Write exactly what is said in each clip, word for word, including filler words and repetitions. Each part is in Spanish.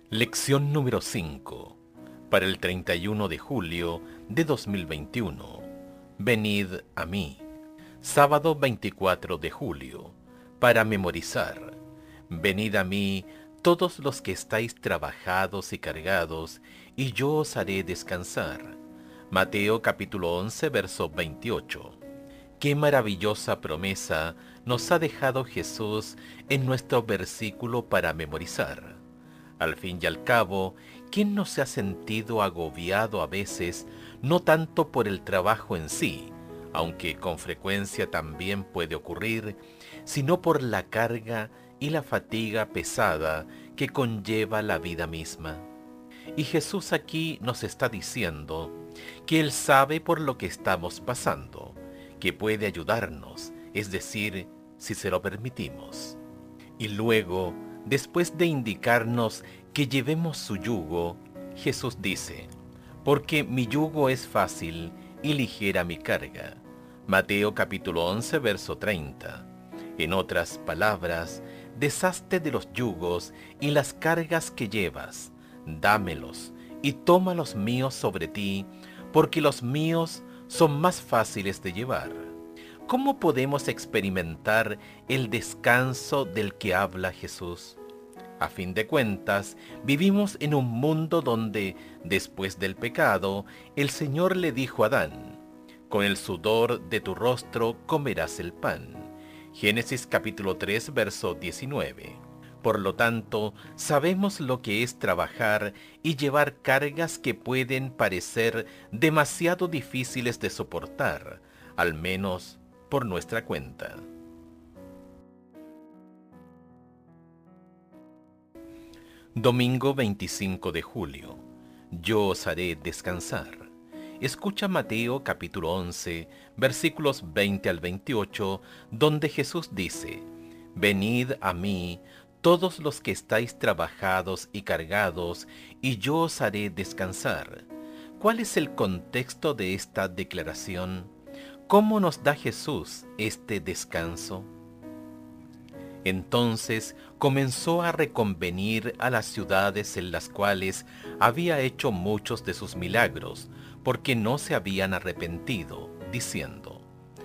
Lección número cinco, para el treinta y uno de julio de dos mil veintiuno. Venid a mí. Sábado veinticuatro de julio, para memorizar. Venid a mí todos los que estáis trabajados y cargados, y yo os haré descansar. Mateo capítulo once, verso veintiocho. Qué maravillosa promesa nos ha dejado Jesús en nuestro versículo para memorizar. Al fin y al cabo, ¿quién no se ha sentido agobiado a veces, no tanto por el trabajo en sí, aunque con frecuencia también puede ocurrir, sino por la carga y la fatiga pesada que conlleva la vida misma? Y Jesús aquí nos está diciendo que Él sabe por lo que estamos pasando, que puede ayudarnos, es decir, si se lo permitimos. Y luego, después de indicarnos que llevemos su yugo, Jesús dice, porque mi yugo es fácil y ligera mi carga. Mateo capítulo once, verso treinta. En otras palabras, deshazte de los yugos y las cargas que llevas, dámelos y toma los míos sobre ti, porque los míos son más fáciles de llevar. ¿Cómo podemos experimentar el descanso del que habla Jesús? A fin de cuentas, vivimos en un mundo donde, después del pecado, el Señor le dijo a Adán, con el sudor de tu rostro comerás el pan. Génesis capítulo tres, verso diecinueve. Por lo tanto, sabemos lo que es trabajar y llevar cargas que pueden parecer demasiado difíciles de soportar, al menos por nuestra cuenta. Domingo veinticinco de julio. Yo os haré descansar. Escucha Mateo capítulo once, versículos veinte al veintiocho, donde Jesús dice, Venid a mí, todos los que estáis trabajados y cargados, y yo os haré descansar. ¿Cuál es el contexto de esta declaración? ¿Cómo nos da Jesús este descanso? Entonces comenzó a reconvenir a las ciudades en las cuales había hecho muchos de sus milagros, porque no se habían arrepentido, diciendo,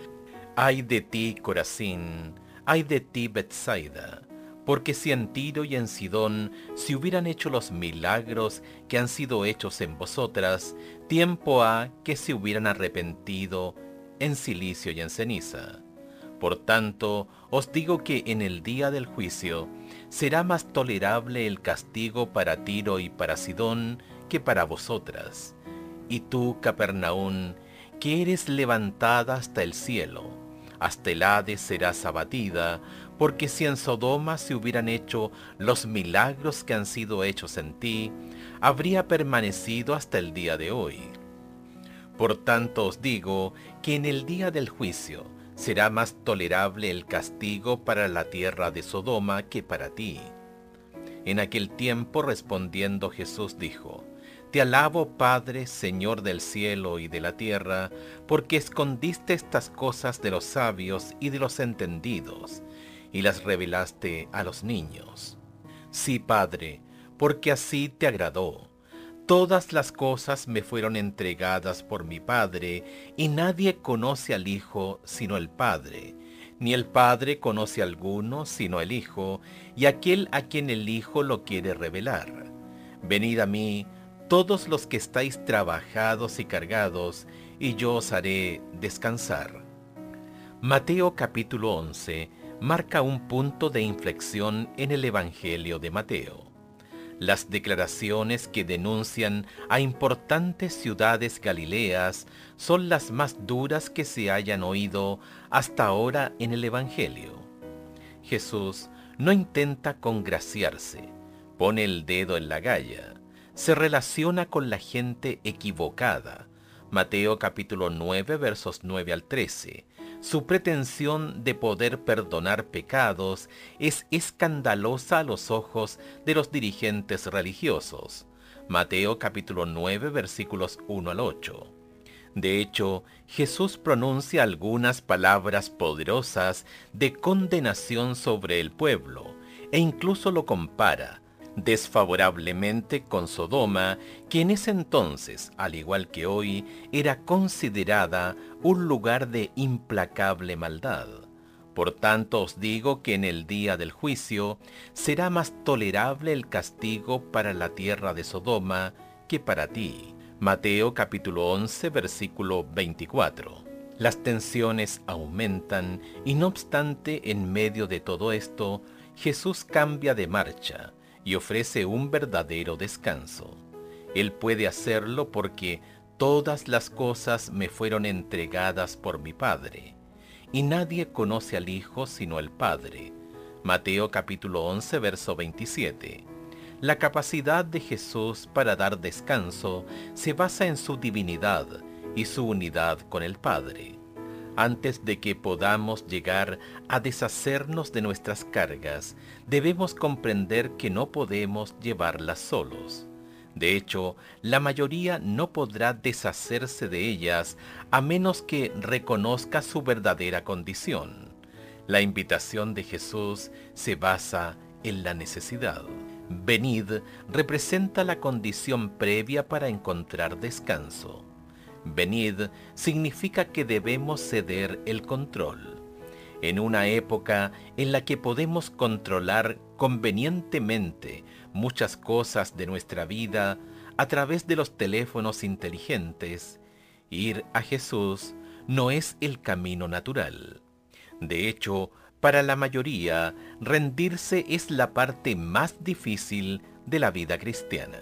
Ay de ti, Corazín, ay de ti, Betsaida, porque si en Tiro y en Sidón se hubieran hecho los milagros que han sido hechos en vosotras, tiempo ha que se hubieran arrepentido en cilicio y en ceniza. Por tanto, os digo que en el día del juicio será más tolerable el castigo para Tiro y para Sidón que para vosotras. Y tú, Capernaún, que eres levantada hasta el cielo, hasta el Hades serás abatida, porque si en Sodoma se hubieran hecho los milagros que han sido hechos en ti, habría permanecido hasta el día de hoy. Por tanto os digo que en el día del juicio será más tolerable el castigo para la tierra de Sodoma que para ti. En aquel tiempo respondiendo Jesús dijo, Te alabo, Padre, Señor del cielo y de la tierra, porque escondiste estas cosas de los sabios y de los entendidos, y las revelaste a los niños. Sí, Padre, porque así te agradó. Todas las cosas me fueron entregadas por mi Padre, y nadie conoce al Hijo sino el Padre, ni el Padre conoce a alguno sino el Hijo, y aquel a quien el Hijo lo quiere revelar. Venid a mí, todos los que estáis trabajados y cargados, y yo os haré descansar. Mateo capítulo once marca un punto de inflexión en el Evangelio de Mateo. Las declaraciones que denuncian a importantes ciudades galileas son las más duras que se hayan oído hasta ahora en el Evangelio. Jesús no intenta congraciarse, pone el dedo en la llaga, se relaciona con la gente equivocada. Mateo capítulo nueve, versos nueve al trece. Su pretensión de poder perdonar pecados es escandalosa a los ojos de los dirigentes religiosos. Mateo capítulo nueve, versículos uno al ocho. De hecho, Jesús pronuncia algunas palabras poderosas de condenación sobre el pueblo, e incluso lo compara, desfavorablemente con Sodoma, que en ese entonces, al igual que hoy, era considerada un lugar de implacable maldad. Por tanto os digo que en el día del juicio será más tolerable el castigo para la tierra de Sodoma que para ti. Mateo capítulo once, versículo veinticuatro. Las tensiones aumentan y no obstante, en medio de todo esto, Jesús cambia de marcha y ofrece un verdadero descanso. Él puede hacerlo porque todas las cosas me fueron entregadas por mi Padre, y nadie conoce al Hijo sino el Padre. Mateo capítulo once, verso veintisiete. La capacidad de Jesús para dar descanso se basa en su divinidad y su unidad con el Padre. Antes de que podamos llegar a deshacernos de nuestras cargas, debemos comprender que no podemos llevarlas solos. De hecho, la mayoría no podrá deshacerse de ellas a menos que reconozca su verdadera condición. La invitación de Jesús se basa en la necesidad. Venid representa la condición previa para encontrar descanso. Venid significa que debemos ceder el control. En una época en la que podemos controlar convenientemente muchas cosas de nuestra vida a través de los teléfonos inteligentes, ir a Jesús no es el camino natural. De hecho, para la mayoría, rendirse es la parte más difícil de la vida cristiana.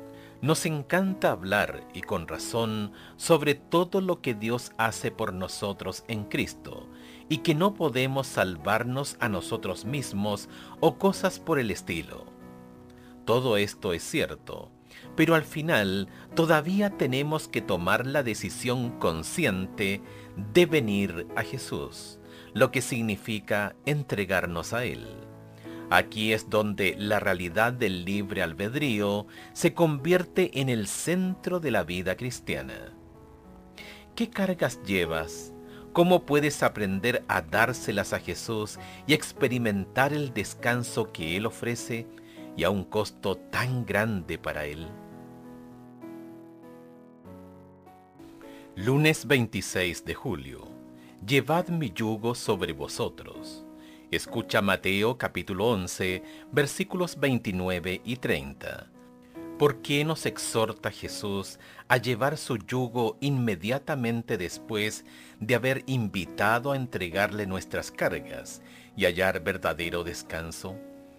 Nos encanta hablar, y con razón, sobre todo lo que Dios hace por nosotros en Cristo, y que no podemos salvarnos a nosotros mismos o cosas por el estilo. Todo esto es cierto, pero al final todavía tenemos que tomar la decisión consciente de venir a Jesús, lo que significa entregarnos a Él. Aquí es donde la realidad del libre albedrío se convierte en el centro de la vida cristiana. ¿Qué cargas llevas? ¿Cómo puedes aprender a dárselas a Jesús y experimentar el descanso que Él ofrece y a un costo tan grande para Él? Lunes veintiséis de julio. Llevad mi yugo sobre vosotros. Escucha Mateo capítulo once, versículos veintinueve y treinta. ¿Por qué nos exhorta Jesús a llevar su yugo inmediatamente después de haber invitado a entregarle nuestras cargas y hallar verdadero descanso?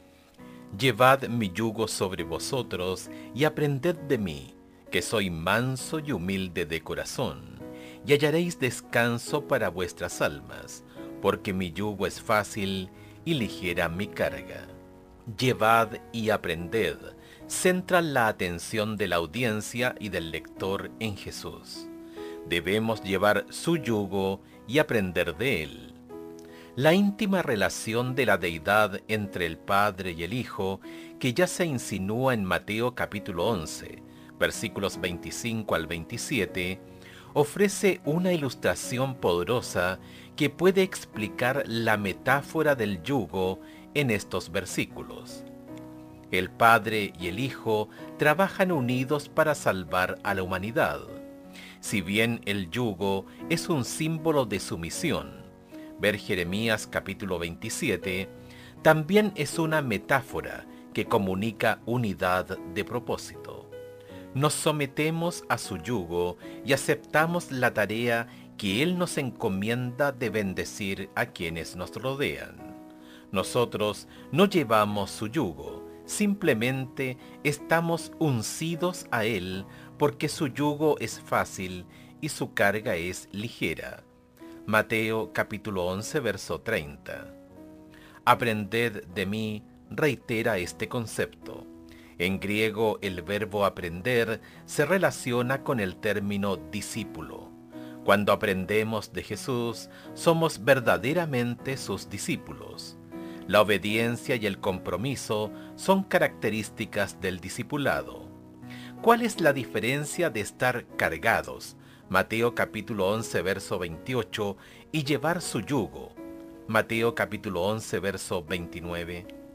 Llevad mi yugo sobre vosotros y aprended de mí, que soy manso y humilde de corazón, y hallaréis descanso para vuestras almas, porque mi yugo es fácil y ligera mi carga. Llevad y aprended, centra la atención de la audiencia y del lector en Jesús. Debemos llevar su yugo y aprender de él. La íntima relación de la deidad entre el Padre y el Hijo, que ya se insinúa en Mateo capítulo once, versículos veinticinco al veintisiete, ofrece una ilustración poderosa que puede explicar la metáfora del yugo en estos versículos. El Padre y el Hijo trabajan unidos para salvar a la humanidad. Si bien el yugo es un símbolo de sumisión, ver Jeremías capítulo veintisiete, también es una metáfora que comunica unidad de propósito. Nos sometemos a su yugo y aceptamos la tarea que Él nos encomienda de bendecir a quienes nos rodean. Nosotros no llevamos su yugo, simplemente estamos uncidos a Él porque su yugo es fácil y su carga es ligera. Mateo capítulo once, verso treinta. Aprended de mí reitera este concepto. En griego el verbo aprender se relaciona con el término discípulo. Cuando aprendemos de Jesús, somos verdaderamente sus discípulos. La obediencia y el compromiso son características del discipulado. ¿Cuál es la diferencia de estar cargados? Mateo capítulo once, verso veintiocho, y llevar su yugo. Mateo capítulo once, verso veintinueve.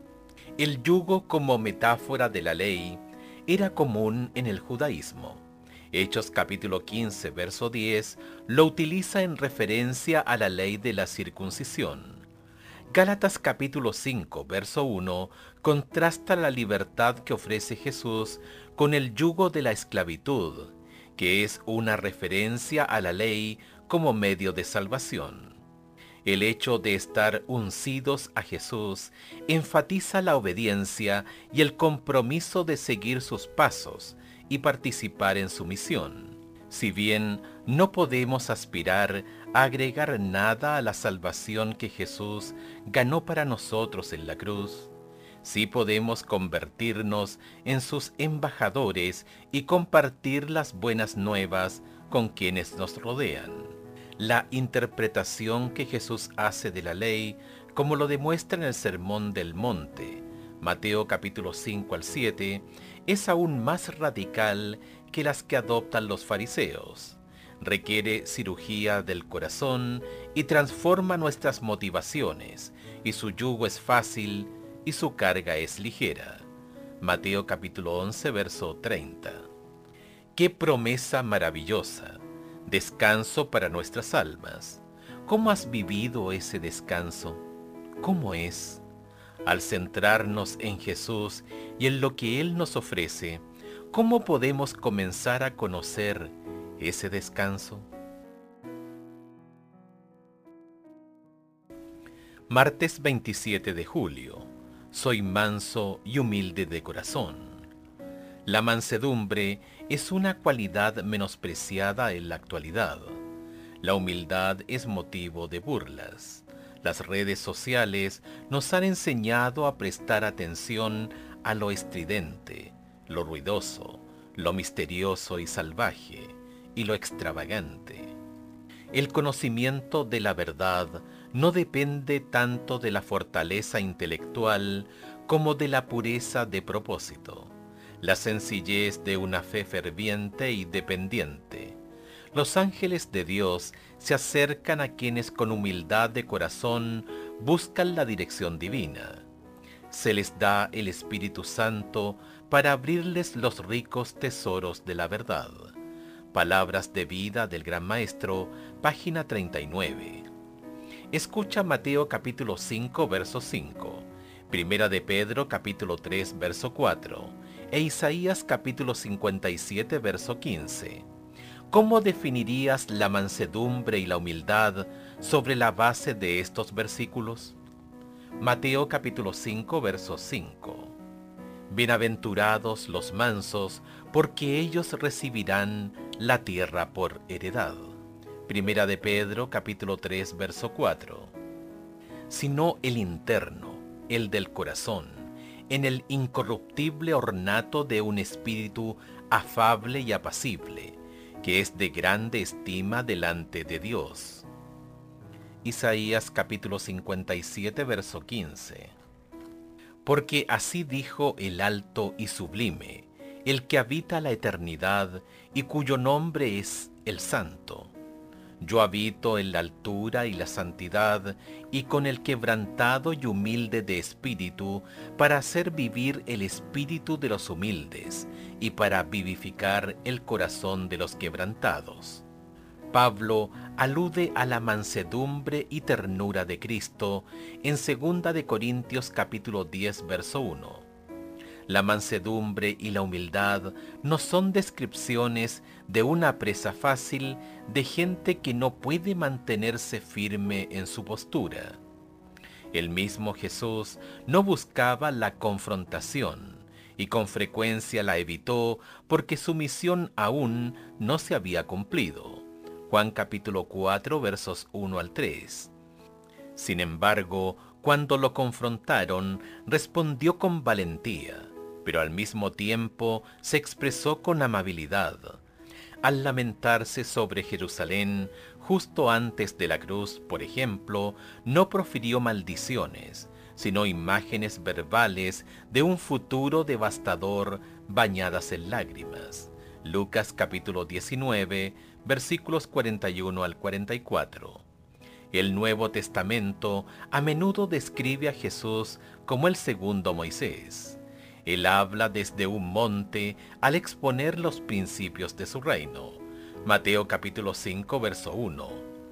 El yugo como metáfora de la ley era común en el judaísmo. Hechos capítulo quince, verso diez, lo utiliza en referencia a la ley de la circuncisión. Gálatas capítulo cinco, verso uno, contrasta la libertad que ofrece Jesús con el yugo de la esclavitud, que es una referencia a la ley como medio de salvación. El hecho de estar uncidos a Jesús enfatiza la obediencia y el compromiso de seguir sus pasos y participar en su misión. Si bien no podemos aspirar a agregar nada a la salvación que Jesús ganó para nosotros en la cruz, sí podemos convertirnos en sus embajadores y compartir las buenas nuevas con quienes nos rodean. La interpretación que Jesús hace de la ley, como lo demuestra en el Sermón del Monte, Mateo capítulo cinco al siete, es aún más radical que las que adoptan los fariseos. Requiere cirugía del corazón y transforma nuestras motivaciones, y su yugo es fácil y su carga es ligera. Mateo capítulo once, verso treinta. ¡Qué promesa maravillosa! Descanso para nuestras almas. ¿Cómo has vivido ese descanso? ¿Cómo es? Al centrarnos en Jesús y en lo que Él nos ofrece, ¿cómo podemos comenzar a conocer ese descanso? Martes veintisiete de julio. Soy manso y humilde de corazón. La mansedumbre es una cualidad menospreciada en la actualidad. La humildad es motivo de burlas. Las redes sociales nos han enseñado a prestar atención a lo estridente, lo ruidoso, lo misterioso y salvaje, y lo extravagante. El conocimiento de la verdad no depende tanto de la fortaleza intelectual como de la pureza de propósito, la sencillez de una fe ferviente y dependiente. Los ángeles de Dios se acercan a quienes con humildad de corazón buscan la dirección divina. Se les da el Espíritu Santo para abrirles los ricos tesoros de la verdad. Palabras de vida del Gran Maestro, página treinta y nueve. Escucha Mateo capítulo cinco, verso cinco, Primera de Pedro capítulo tres, verso cuatro, e Isaías capítulo cincuenta y siete, verso quince. ¿Cómo definirías la mansedumbre y la humildad sobre la base de estos versículos? Mateo capítulo cinco, verso cinco. Bienaventurados los mansos, porque ellos recibirán la tierra por heredad. Primera de Pedro capítulo tres, verso cuatro. Sino el interno, el del corazón, en el incorruptible ornato de un espíritu afable y apacible, que es de grande estima delante de Dios. Isaías capítulo cincuenta y siete, verso quince. Porque así dijo el alto y sublime, el que habita la eternidad y cuyo nombre es el Santo. Yo habito en la altura y la santidad, y con el quebrantado y humilde de espíritu, para hacer vivir el espíritu de los humildes, y para vivificar el corazón de los quebrantados. Pablo alude a la mansedumbre y ternura de Cristo en segunda de Corintios capítulo diez, verso uno. La mansedumbre y la humildad no son descripciones de una presa fácil de gente que no puede mantenerse firme en su postura. El mismo Jesús no buscaba la confrontación y con frecuencia la evitó porque su misión aún no se había cumplido. Juan capítulo cuatro, versos uno al tres. Sin embargo, cuando lo confrontaron, respondió con valentía, pero al mismo tiempo se expresó con amabilidad. Al lamentarse sobre Jerusalén, justo antes de la cruz, por ejemplo, no profirió maldiciones, sino imágenes verbales de un futuro devastador bañadas en lágrimas. Lucas capítulo diecinueve, versículos cuarenta y uno al cuarenta y cuatro. El Nuevo Testamento a menudo describe a Jesús como el segundo Moisés. Él habla desde un monte al exponer los principios de su reino. Mateo capítulo cinco, verso uno.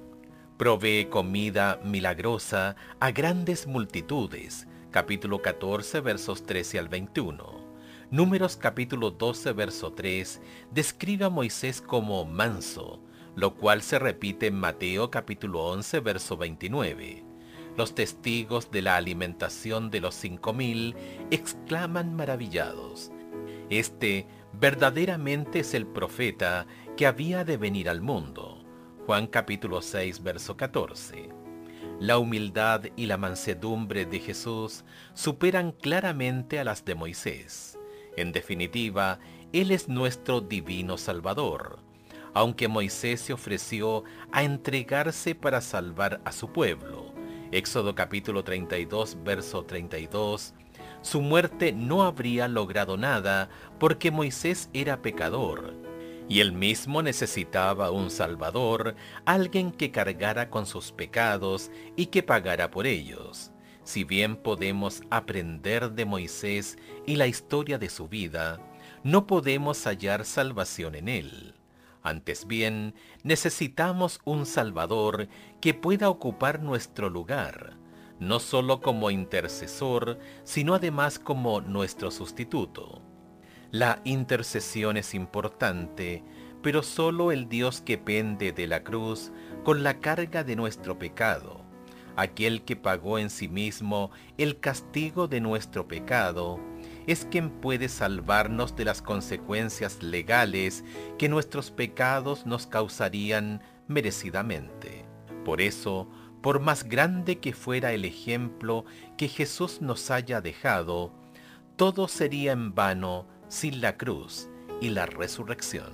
Provee comida milagrosa a grandes multitudes. Capítulo catorce, versos trece al veintiuno. Números capítulo doce, verso tres, describe a Moisés como manso, lo cual se repite en Mateo capítulo once, verso veintinueve. Los testigos de la alimentación de los cinco mil exclaman maravillados: «Este verdaderamente es el profeta que había de venir al mundo». Juan capítulo seis, verso catorce. La humildad y la mansedumbre de Jesús superan claramente a las de Moisés. En definitiva, Él es nuestro divino Salvador. Aunque Moisés se ofreció a entregarse para salvar a su pueblo, Éxodo capítulo treinta y dos, verso treinta y dos, su muerte no habría logrado nada porque Moisés era pecador, y él mismo necesitaba un Salvador, alguien que cargara con sus pecados y que pagara por ellos. Si bien podemos aprender de Moisés y la historia de su vida, no podemos hallar salvación en él. Antes bien, necesitamos un Salvador que pueda ocupar nuestro lugar, no solo como intercesor, sino además como nuestro sustituto. La intercesión es importante, pero solo el Dios que pende de la cruz con la carga de nuestro pecado, aquel que pagó en sí mismo el castigo de nuestro pecado, es quien puede salvarnos de las consecuencias legales que nuestros pecados nos causarían merecidamente. Por eso, por más grande que fuera el ejemplo que Jesús nos haya dejado, todo sería en vano sin la cruz y la resurrección.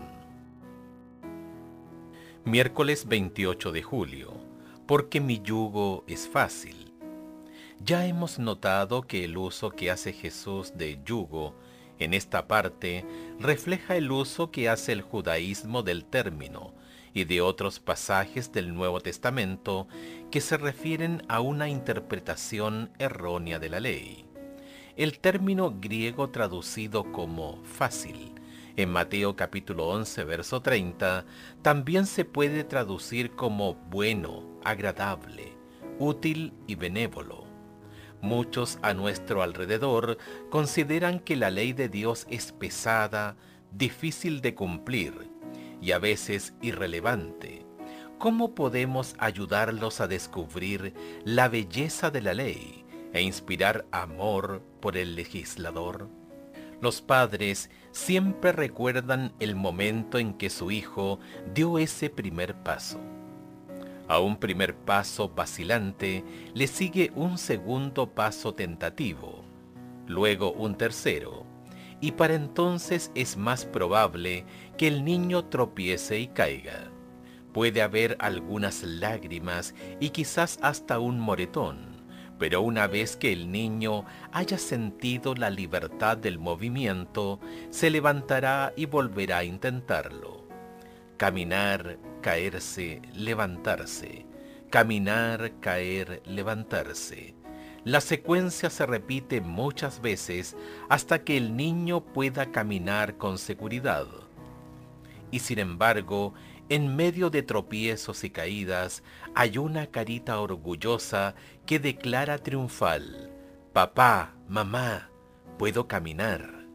Miércoles veintiocho de julio. Porque mi yugo es fácil. Ya hemos notado que el uso que hace Jesús de yugo en esta parte refleja el uso que hace el judaísmo del término y de otros pasajes del Nuevo Testamento que se refieren a una interpretación errónea de la ley. El término griego traducido como fácil en Mateo capítulo once, verso treinta, también se puede traducir como bueno, agradable, útil y benévolo. Muchos a nuestro alrededor consideran que la ley de Dios es pesada, difícil de cumplir y a veces irrelevante. ¿Cómo podemos ayudarlos a descubrir la belleza de la ley e inspirar amor por el legislador? Los padres siempre recuerdan el momento en que su hijo dio ese primer paso. A un primer paso vacilante le sigue un segundo paso tentativo, luego un tercero, y para entonces es más probable que el niño tropiece y caiga. Puede haber algunas lágrimas y quizás hasta un moretón, pero una vez que el niño haya sentido la libertad del movimiento, se levantará y volverá a intentarlo. Caminar, caerse, levantarse. Caminar, caer, levantarse. La secuencia se repite muchas veces hasta que el niño pueda caminar con seguridad. Y sin embargo, en medio de tropiezos y caídas, hay una carita orgullosa que declara triunfal: «Papá, mamá, puedo caminar».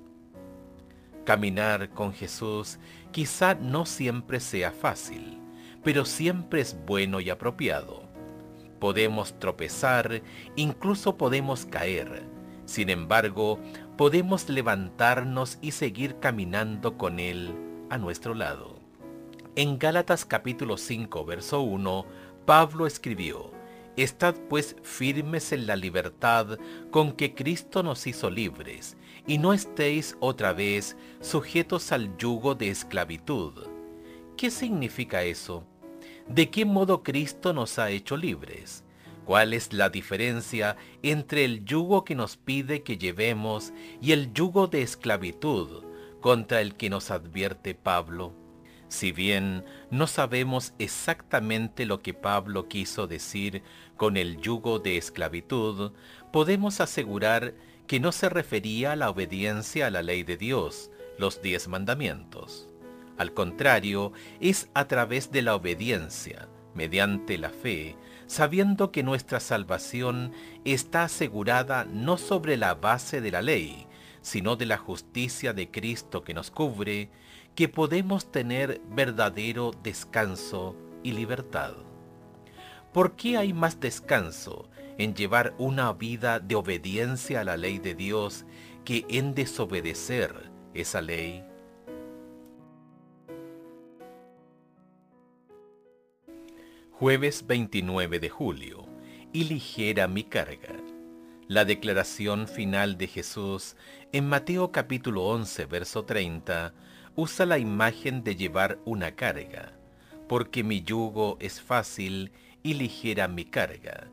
Caminar con Jesús quizá no siempre sea fácil, pero siempre es bueno y apropiado. Podemos tropezar, incluso podemos caer. Sin embargo, podemos levantarnos y seguir caminando con Él a nuestro lado. En Gálatas capítulo cinco, verso uno, Pablo escribió: «Estad pues firmes en la libertad con que Cristo nos hizo libres, y no estéis otra vez sujetos al yugo de esclavitud». ¿Qué significa eso? ¿De qué modo Cristo nos ha hecho libres? ¿Cuál es la diferencia entre el yugo que nos pide que llevemos y el yugo de esclavitud contra el que nos advierte Pablo? Si bien no sabemos exactamente lo que Pablo quiso decir con el yugo de esclavitud, podemos asegurar que no se refería a la obediencia a la ley de Dios, los diez mandamientos. Al contrario, es a través de la obediencia, mediante la fe, sabiendo que nuestra salvación está asegurada no sobre la base de la ley, sino de la justicia de Cristo que nos cubre, que podemos tener verdadero descanso y libertad. ¿Por qué hay más descanso en llevar una vida de obediencia a la ley de Dios que en desobedecer esa ley? Jueves veintinueve de julio. Y ligera mi carga. La declaración final de Jesús en Mateo capítulo once, verso treinta, usa la imagen de llevar una carga, porque mi yugo es fácil y ligera mi carga.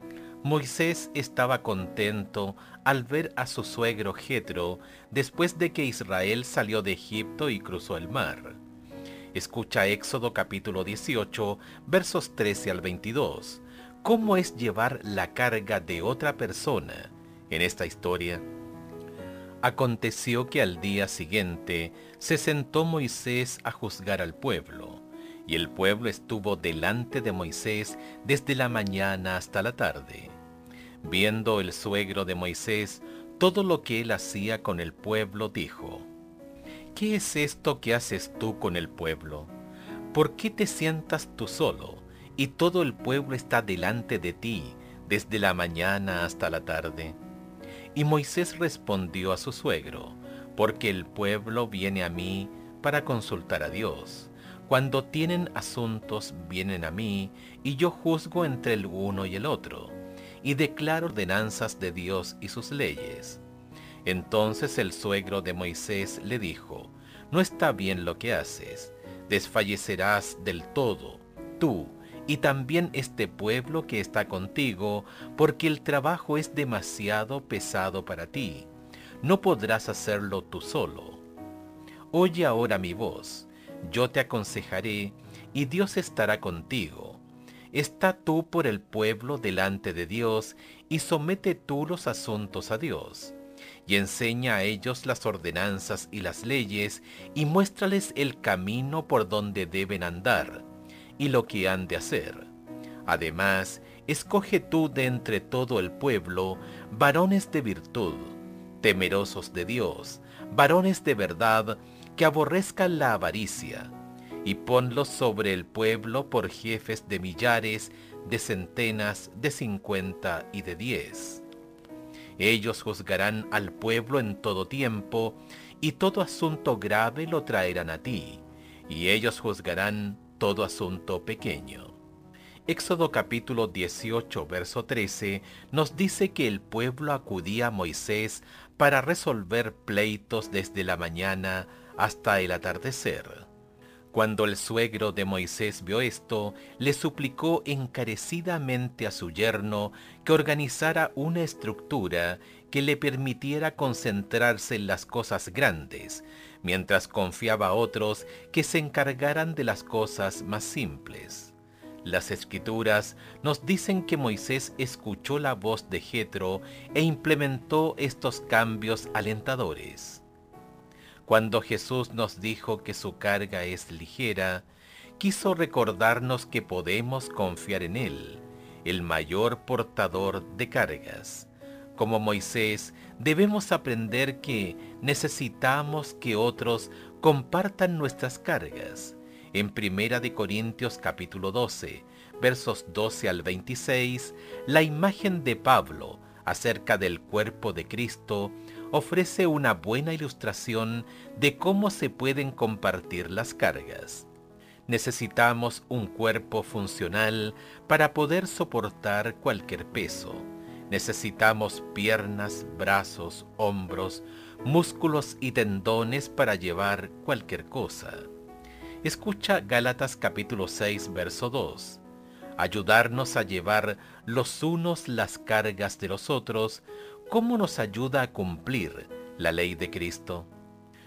Moisés estaba contento al ver a su suegro Jetro después de que Israel salió de Egipto y cruzó el mar. Escucha Éxodo capítulo dieciocho, versos trece al veintidós. ¿Cómo es llevar la carga de otra persona en esta historia? Aconteció que al día siguiente se sentó Moisés a juzgar al pueblo, y el pueblo estuvo delante de Moisés desde la mañana hasta la tarde. Viendo el suegro de Moisés todo lo que él hacía con el pueblo, dijo: ¿Qué es esto que haces tú con el pueblo? ¿Por qué te sientas tú solo, y todo el pueblo está delante de ti, desde la mañana hasta la tarde? Y Moisés respondió a su suegro: porque el pueblo viene a mí para consultar a Dios. Cuando tienen asuntos vienen a mí, y yo juzgo entre el uno y el otro, y declaro ordenanzas de Dios y sus leyes. Entonces el suegro de Moisés le dijo: no está bien lo que haces, desfallecerás del todo, tú y también este pueblo que está contigo, porque el trabajo es demasiado pesado para ti. No podrás hacerlo tú solo. Oye ahora mi voz, yo te aconsejaré, y Dios estará contigo. Está tú por el pueblo delante de Dios, y somete tú los asuntos a Dios. Y enseña a ellos las ordenanzas y las leyes, y muéstrales el camino por donde deben andar, y lo que han de hacer. Además, escoge tú de entre todo el pueblo varones de virtud, temerosos de Dios, varones de verdad, que aborrezcan la avaricia, y ponlos sobre el pueblo por jefes de millares, de centenas, de cincuenta y de diez. Ellos juzgarán al pueblo en todo tiempo, y todo asunto grave lo traerán a ti, y ellos juzgarán todo asunto pequeño. Éxodo capítulo dieciocho, verso trece, nos dice que el pueblo acudía a Moisés para resolver pleitos desde la mañana hasta el atardecer. Cuando el suegro de Moisés vio esto, le suplicó encarecidamente a su yerno que organizara una estructura que le permitiera concentrarse en las cosas grandes, mientras confiaba a otros que se encargaran de las cosas más simples. Las Escrituras nos dicen que Moisés escuchó la voz de Jetro e implementó estos cambios alentadores. Cuando Jesús nos dijo que su carga es ligera, quiso recordarnos que podemos confiar en Él, el mayor portador de cargas. Como Moisés, debemos aprender que necesitamos que otros compartan nuestras cargas. En Primera de Corintios capítulo doce, versos doce al veintiséis, la imagen de Pablo acerca del cuerpo de Cristo ofrece una buena ilustración de cómo se pueden compartir las cargas. Necesitamos un cuerpo funcional para poder soportar cualquier peso. Necesitamos piernas, brazos, hombros, músculos y tendones para llevar cualquier cosa. Escucha Gálatas capítulo seis, verso dos. Ayudarnos a llevar los unos las cargas de los otros, ¿cómo nos ayuda a cumplir la ley de Cristo?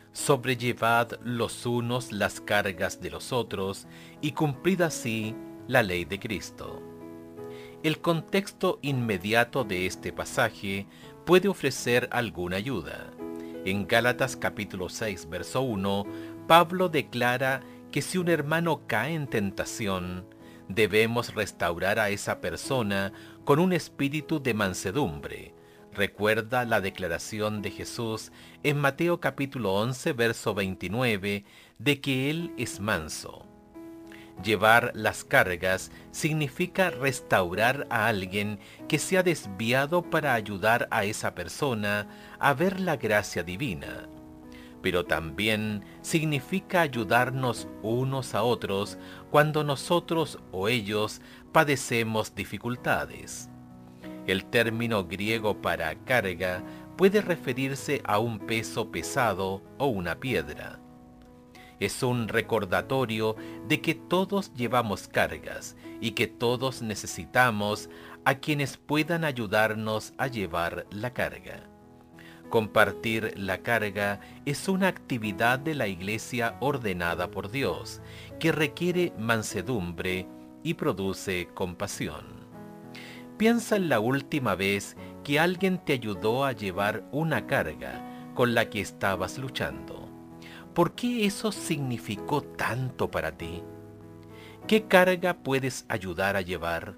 sobrellevad los unos las cargas de los otros y cumplid así la ley de Cristo. El contexto inmediato de este pasaje puede ofrecer alguna ayuda. En Gálatas capítulo seis, verso uno, Pablo declara que si un hermano cae en tentación, debemos restaurar a esa persona con un espíritu de mansedumbre. Recuerda la declaración de Jesús en Mateo capítulo once, verso veintinueve, de que Él es manso. Llevar las cargas significa restaurar a alguien que se ha desviado para ayudar a esa persona a ver la gracia divina. Pero también significa ayudarnos unos a otros cuando nosotros o ellos padecemos dificultades. El término griego para carga puede referirse a un peso pesado o una piedra. Es un recordatorio de que todos llevamos cargas y que todos necesitamos a quienes puedan ayudarnos a llevar la carga. Compartir la carga es una actividad de la Iglesia ordenada por Dios, que requiere mansedumbre y produce compasión. Piensa en la última vez que alguien te ayudó a llevar una carga con la que estabas luchando. ¿Por qué eso significó tanto para ti? ¿Qué carga puedes ayudar a llevar?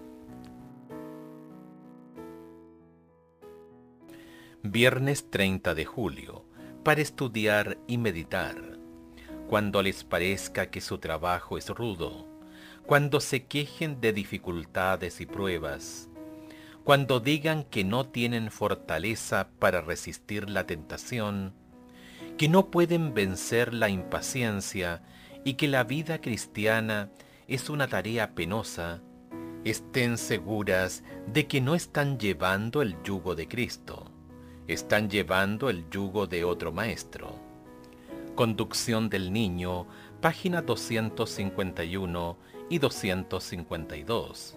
Viernes treinta de julio, para estudiar y meditar. Cuando les parezca que su trabajo es rudo, cuando se quejen de dificultades y pruebas, cuando digan que no tienen fortaleza para resistir la tentación, que no pueden vencer la impaciencia y que la vida cristiana es una tarea penosa, estén seguras de que no están llevando el yugo de Cristo, están llevando el yugo de otro maestro. Conducción del Niño, página doscientos cincuenta y uno y doscientos cincuenta y dos.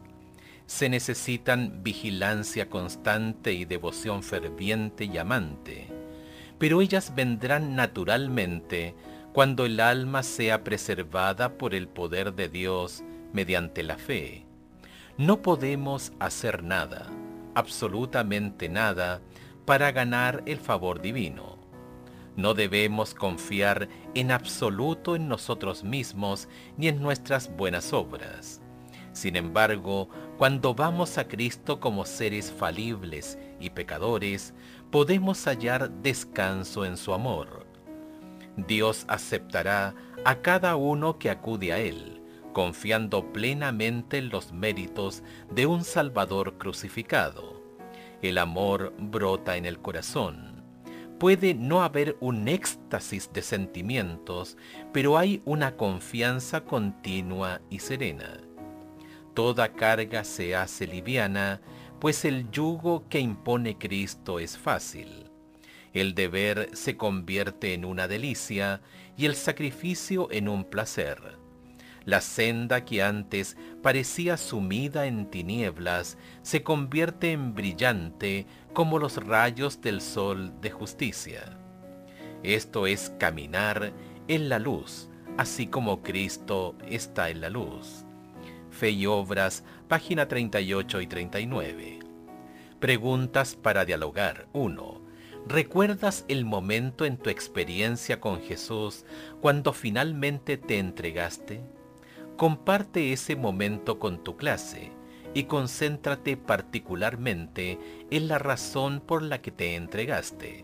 Se necesitan vigilancia constante y devoción ferviente y amante, pero ellas vendrán naturalmente cuando el alma sea preservada por el poder de Dios mediante la fe. No podemos hacer nada, absolutamente nada, para ganar el favor divino. No debemos confiar en absoluto en nosotros mismos ni en nuestras buenas obras. Sin embargo, cuando vamos a Cristo como seres falibles y pecadores, podemos hallar descanso en su amor. Dios aceptará a cada uno que acude a Él, confiando plenamente en los méritos de un Salvador crucificado. El amor brota en el corazón. Puede no haber un éxtasis de sentimientos, pero hay una confianza continua y serena. Toda carga se hace liviana, pues el yugo que impone Cristo es fácil. El deber se convierte en una delicia y el sacrificio en un placer. La senda que antes parecía sumida en tinieblas se convierte en brillante como los rayos del sol de justicia. Esto es caminar en la luz, así como Cristo está en la luz. Fe y Obras, página treinta y ocho y treinta y nueve. Preguntas para dialogar. uno. ¿Recuerdas el momento en tu experiencia con Jesús cuando finalmente te entregaste? Comparte ese momento con tu clase y concéntrate particularmente en la razón por la que te entregaste.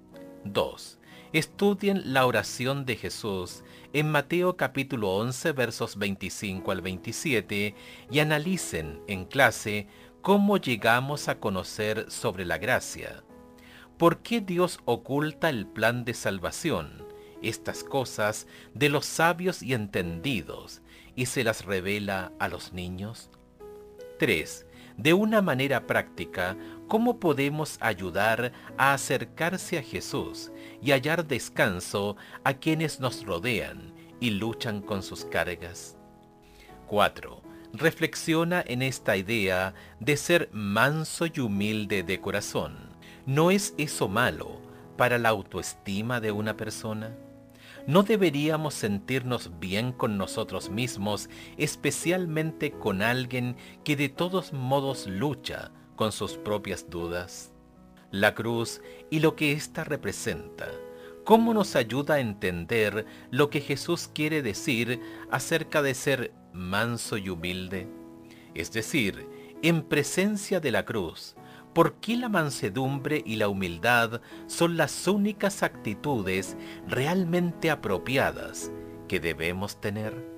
dos. Estudien la oración de Jesús en Mateo capítulo once versos veinticinco al veintisiete y analicen en clase cómo llegamos a conocer sobre la gracia. ¿Por qué Dios oculta el plan de salvación, estas cosas, de los sabios y entendidos, y se las revela a los niños? tres. De una manera práctica, ¿cómo podemos ayudar a acercarse a Jesús y hallar descanso a quienes nos rodean y luchan con sus cargas? cuatro. Reflexiona en esta idea de ser manso y humilde de corazón. ¿No es eso malo, para la autoestima de una persona? ¿No deberíamos sentirnos bien con nosotros mismos, especialmente con alguien que de todos modos lucha con sus propias dudas? La cruz y lo que ésta representa, ¿cómo nos ayuda a entender lo que Jesús quiere decir acerca de ser manso y humilde? Es decir, en presencia de la cruz, ¿por qué la mansedumbre y la humildad son las únicas actitudes realmente apropiadas que debemos tener?